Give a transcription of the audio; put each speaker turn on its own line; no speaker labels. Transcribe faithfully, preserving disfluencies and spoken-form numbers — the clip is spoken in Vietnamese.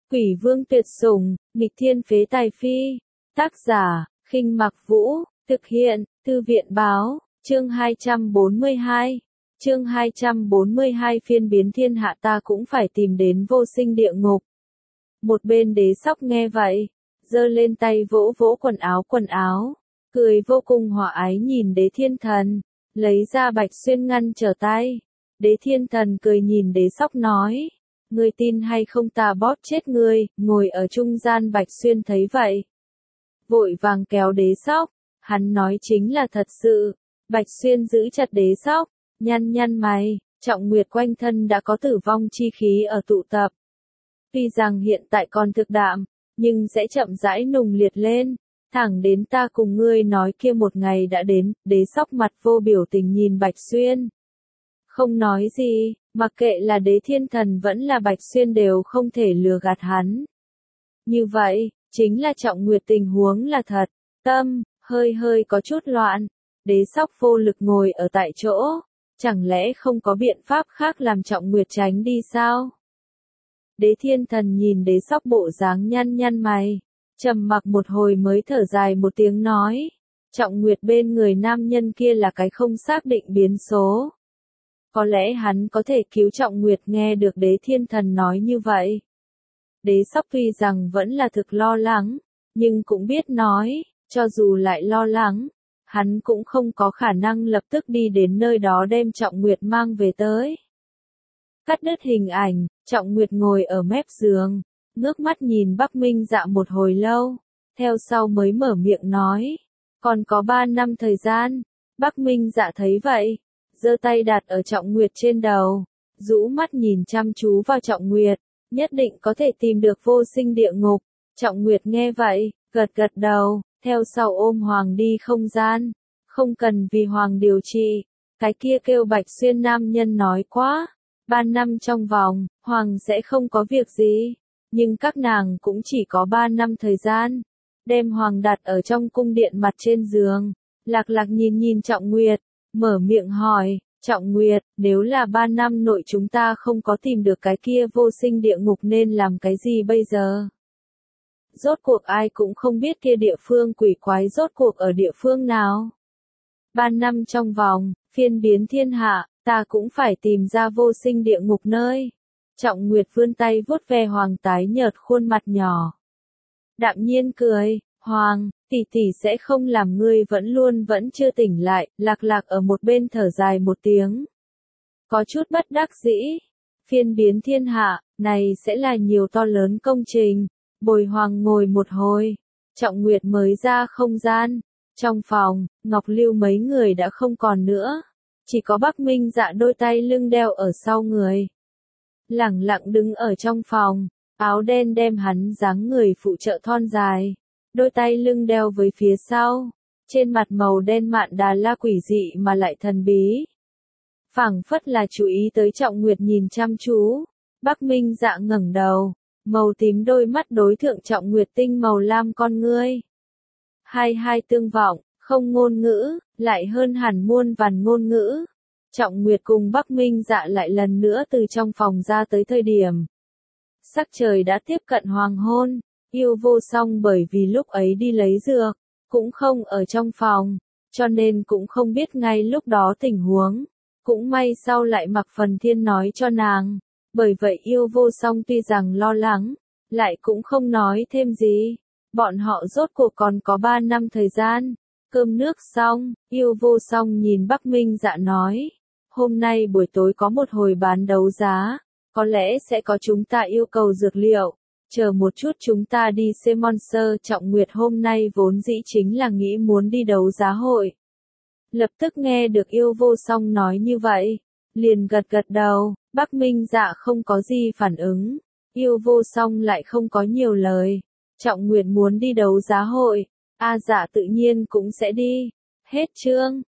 Quỷ vương tuyệt sủng, nghịch thiên phế tài phi. Tác giả, Khinh Mặc Vũ, thực hiện, Thư viện báo, chương hai trăm bốn mươi hai. Chương hai trăm bốn mươi hai phiên biến thiên hạ ta cũng phải tìm đến vô sinh địa ngục. Một bên đế sóc nghe vậy, giơ lên tay vỗ vỗ quần áo quần áo, cười vô cùng hòa ái nhìn đế thiên thần, lấy ra bạch xuyên ngăn trở tay. Đế thiên thần cười nhìn đế sóc nói, ngươi tin hay không ta bóp chết ngươi. Ngồi ở trung gian bạch xuyên thấy vậy, vội vàng kéo đế sóc, hắn nói chính là thật sự. Bạch xuyên giữ chặt đế sóc, nhăn nhăn mày, Trọng Nguyệt quanh thân đã có tử vong chi khí ở tụ tập. Tuy rằng hiện tại còn thực đạm, nhưng sẽ chậm rãi nùng liệt lên, thẳng đến ta cùng ngươi nói kia một ngày đã đến. Đế sóc mặt vô biểu tình nhìn Bạch Xuyên, không nói gì, mặc kệ là đế thiên thần vẫn là Bạch Xuyên đều không thể lừa gạt hắn. Như vậy, chính là Trọng Nguyệt tình huống là thật. Tâm, hơi hơi có chút loạn, đế sóc vô lực ngồi ở tại chỗ, chẳng lẽ không có biện pháp khác làm Trọng Nguyệt tránh đi sao? Đế thiên thần nhìn đế sóc bộ dáng nhăn nhăn mày, trầm mặc một hồi mới thở dài một tiếng nói, Trọng Nguyệt bên người nam nhân kia là cái không xác định biến số. Có lẽ hắn có thể cứu Trọng Nguyệt. Nghe được đế thiên thần nói như vậy, đế sóc tuy rằng vẫn là thực lo lắng, nhưng cũng biết nói, cho dù lại lo lắng, hắn cũng không có khả năng lập tức đi đến nơi đó đem Trọng Nguyệt mang về tới. Cắt đứt hình ảnh, Trọng Nguyệt ngồi ở mép giường, ngước mắt nhìn Bắc Minh Dạ một hồi lâu, theo sau mới mở miệng nói, còn có ba năm thời gian. Bắc Minh Dạ thấy vậy, giơ tay đặt ở Trọng Nguyệt trên đầu, rũ mắt nhìn chăm chú vào Trọng Nguyệt, nhất định có thể tìm được vô sinh địa ngục. Trọng Nguyệt nghe vậy, gật gật đầu, theo sau ôm Hoàng đi không gian, không cần vì Hoàng điều trị, cái kia kêu Bạch Xuyên nam nhân nói quá, ba năm trong vòng, Hoàng sẽ không có việc gì, nhưng các nàng cũng chỉ có ba năm thời gian. Đem Hoàng đặt ở trong cung điện mặt trên giường, Lạc Lạc nhìn nhìn Trọng Nguyệt, mở miệng hỏi, Trọng Nguyệt, nếu là ba năm nội chúng ta không có tìm được cái kia vô sinh địa ngục nên làm cái gì bây giờ? Rốt cuộc ai cũng không biết kia địa phương quỷ quái rốt cuộc ở địa phương nào. Ba năm trong vòng, phiên biến thiên hạ, ta cũng phải tìm ra vô sinh địa ngục nơi. Trọng Nguyệt vươn tay vuốt ve Hoàng tái nhợt khuôn mặt nhỏ, đạm nhiên cười, Hoàng, tỷ tỷ sẽ không làm ngươi vẫn luôn vẫn chưa tỉnh lại. Lạc Lạc ở một bên thở dài một tiếng, có chút bất đắc dĩ. Phiên biến thiên hạ, này sẽ là nhiều to lớn công trình. Bồi Hoàng ngồi một hồi, Trọng Nguyệt mới ra không gian. Trong phòng, Ngọc Lưu mấy người đã không còn nữa, chỉ có Bắc Minh Dạ đôi tay lưng đeo ở sau người, lẳng lặng đứng ở trong phòng, áo đen đem hắn dáng người phụ trợ thon dài, đôi tay lưng đeo với phía sau, trên mặt màu đen mạn đà la quỷ dị mà lại thần bí. Phảng phất là chú ý tới Trọng Nguyệt nhìn chăm chú. Bắc Minh Dạ ngẩng đầu, màu tím đôi mắt đối thượng Trọng Nguyệt tinh màu lam con ngươi. Hai hai tương vọng, không ngôn ngữ, lại hơn hẳn muôn vàn ngôn ngữ. Trọng Nguyệt cùng Bắc Minh Dạ lại lần nữa từ trong phòng ra tới thời điểm, sắc trời đã tiếp cận hoàng hôn. Yêu Vô Song bởi vì lúc ấy đi lấy dược, cũng không ở trong phòng, cho nên cũng không biết ngay lúc đó tình huống. Cũng may sau lại Mạc Phần Thiên nói cho nàng, bởi vậy Yêu Vô Song tuy rằng lo lắng, lại cũng không nói thêm gì. Bọn họ rốt cuộc còn có ba năm thời gian. Cơm nước xong, Yêu Vô Song nhìn Bắc Minh Dạ nói, hôm nay buổi tối có một hồi bán đấu giá, có lẽ sẽ có chúng ta yêu cầu dược liệu, chờ một chút chúng ta đi xem Monster. Trọng Nguyệt hôm nay vốn dĩ chính là nghĩ muốn đi đấu giá hội. Lập tức nghe được Yêu Vô Song nói như vậy, liền gật gật đầu. Bắc Minh Dạ không có gì phản ứng, Yêu Vô Song lại không có nhiều lời. Trọng Nguyệt muốn đi đấu giá hội, A Dạ tự nhiên cũng sẽ đi. Hết chương.